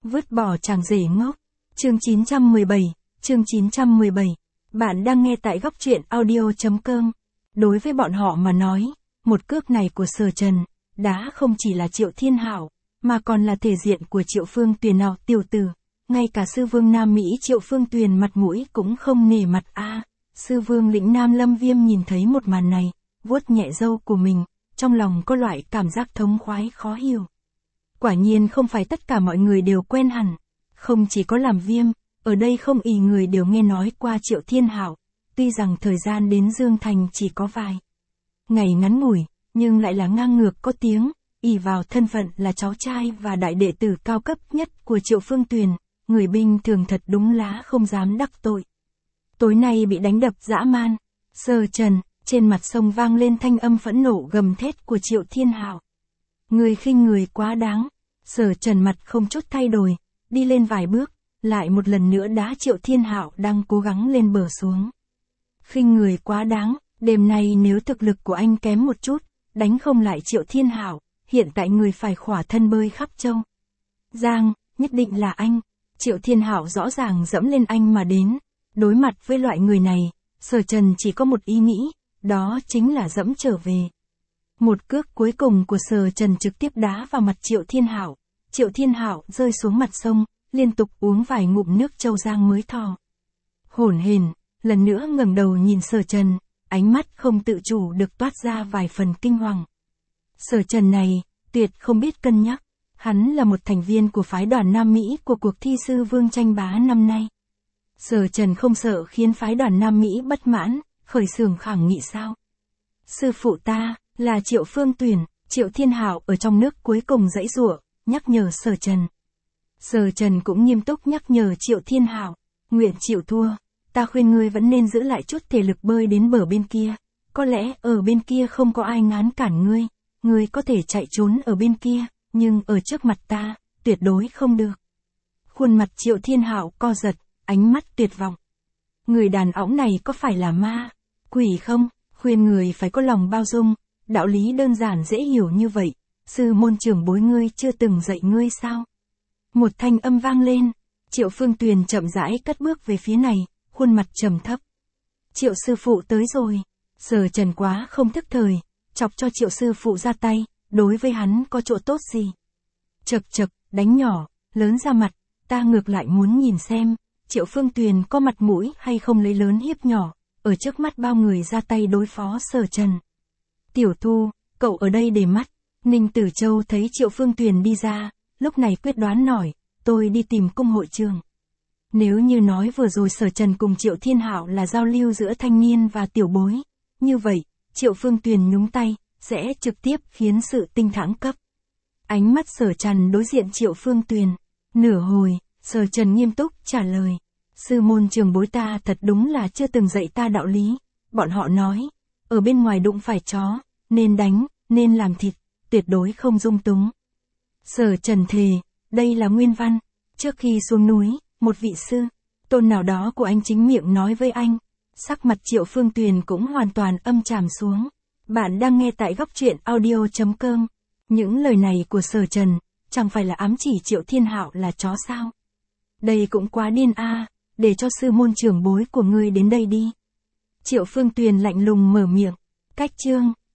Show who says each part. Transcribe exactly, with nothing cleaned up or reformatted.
Speaker 1: Vứt bỏ chàng rể ngốc. Chương chín trăm mười bảy, chương chín trăm mười bảy. Bạn đang nghe tại góc truyện audio chấm com. Đối với bọn họ mà nói, một cước này của Sở Trần, đã không chỉ là Triệu Thiên Hạo, mà còn là thể diện của Triệu Phương Tuyền nào tiểu tử. Ngay cả sư vương Nam Mỹ Triệu Phương Tuyền mặt mũi cũng không nể mặt a. À, sư vương lĩnh Nam Lâm Viêm nhìn thấy một màn này, vuốt nhẹ râu của mình, trong lòng có loại cảm giác thống khoái khó hiểu. Quả nhiên không phải tất cả mọi người đều quen hẳn, không chỉ có làm Viêm, ở đây không ì người đều nghe nói qua Triệu Thiên Hạo, tuy rằng thời gian đến Dương Thành chỉ có vài ngày ngắn ngủi, nhưng lại là ngang ngược có tiếng, ỷ vào thân phận là cháu trai và đại đệ tử cao cấp nhất của Triệu Phương Tuyền, người bình thường thật đúng lá không dám đắc tội. Tối nay bị đánh đập dã man, Sở Trần, trên mặt sông vang lên thanh âm phẫn nộ gầm thét của Triệu Thiên Hạo. Người khinh người quá đáng. Sở Trần mặt không chút thay đổi, đi lên vài bước, lại một lần nữa đá Triệu Thiên Hạo đang cố gắng lên bờ xuống. Khinh người quá đáng, đêm nay nếu thực lực của anh kém một chút, đánh không lại Triệu Thiên Hạo, hiện tại người phải khỏa thân bơi khắp châu Giang, nhất định là anh. Triệu Thiên Hạo rõ ràng dẫm lên anh mà đến, đối mặt với loại người này, Sở Trần chỉ có một ý nghĩ, đó chính là dẫm trở về. Một cước cuối cùng của Sở Trần trực tiếp đá vào mặt Triệu Thiên Hạo. Triệu Thiên Hạo rơi xuống mặt sông, liên tục uống vài ngụm nước châu Giang mới thò hổn hển, lần nữa ngẩng đầu nhìn Sở Trần, ánh mắt không tự chủ được toát ra vài phần kinh hoàng. Sở Trần này, tuyệt không biết cân nhắc, hắn là một thành viên của phái đoàn Nam Mỹ của cuộc thi sư vương tranh bá năm nay. Sở Trần không sợ khiến phái đoàn Nam Mỹ bất mãn, khởi xướng khẳng nghị sao? Sư phụ ta là Triệu Phương Tuyền. Triệu Thiên Hạo ở trong nước cuối cùng giãy giụa, nhắc nhở Sở Trần. Sở Trần cũng nghiêm túc nhắc nhở Triệu Thiên Hạo, nguyện chịu thua, ta khuyên ngươi vẫn nên giữ lại chút thể lực bơi đến bờ bên kia, có lẽ ở bên kia không có ai ngăn cản ngươi, ngươi có thể chạy trốn ở bên kia, nhưng ở trước mặt ta, tuyệt đối không được. Khuôn mặt Triệu Thiên Hạo co giật, ánh mắt tuyệt vọng. Người đàn ông này có phải là ma, quỷ không? Khuyên người phải có lòng bao dung, đạo lý đơn giản dễ hiểu như vậy, sư môn trưởng bối ngươi chưa từng dạy ngươi sao? Một thanh âm vang lên, Triệu Phương Tuyền chậm rãi cất bước về phía này, khuôn mặt trầm thấp. Triệu sư phụ tới rồi. Sở Trần quá không thức thời, chọc cho Triệu sư phụ ra tay, đối với hắn có chỗ tốt gì? Chậc chậc, đánh nhỏ, lớn ra mặt, ta ngược lại muốn nhìn xem, Triệu Phương Tuyền có mặt mũi hay không lấy lớn hiếp nhỏ, ở trước mắt bao người ra tay đối phó Sở Trần. Tiểu Thu, cậu ở đây để mắt. Ninh Tử Châu thấy Triệu Phương Tuyền đi ra, lúc này quyết đoán nói, tôi đi tìm cung hội trường. Nếu như nói vừa rồi Sở Trần cùng Triệu Thiên Hạo là giao lưu giữa thanh niên và tiểu bối, như vậy, Triệu Phương Tuyền nhúng tay, sẽ trực tiếp khiến sự tinh thẳng cấp. Ánh mắt Sở Trần đối diện Triệu Phương Tuyền, nửa hồi, Sở Trần nghiêm túc trả lời. Sư môn trường bối ta thật đúng là chưa từng dạy ta đạo lý, bọn họ nói, ở bên ngoài đụng phải chó, nên đánh, nên làm thịt, tuyệt đối không dung túng. Sở Trần thề, đây là nguyên văn, trước khi xuống núi, một vị sư, tôn nào đó của anh chính miệng nói với anh, sắc mặt Triệu Phương Tuyền cũng hoàn toàn âm trầm xuống. Bạn đang nghe tại góc truyện audio chấm com, những lời này của Sở Trần, chẳng phải là ám chỉ Triệu Thiên Hạo là chó sao? Đây cũng quá điên a, à, để cho sư môn trưởng bối của ngươi đến đây đi. Triệu Phương Tuyền lạnh lùng mở miệng, cách chương.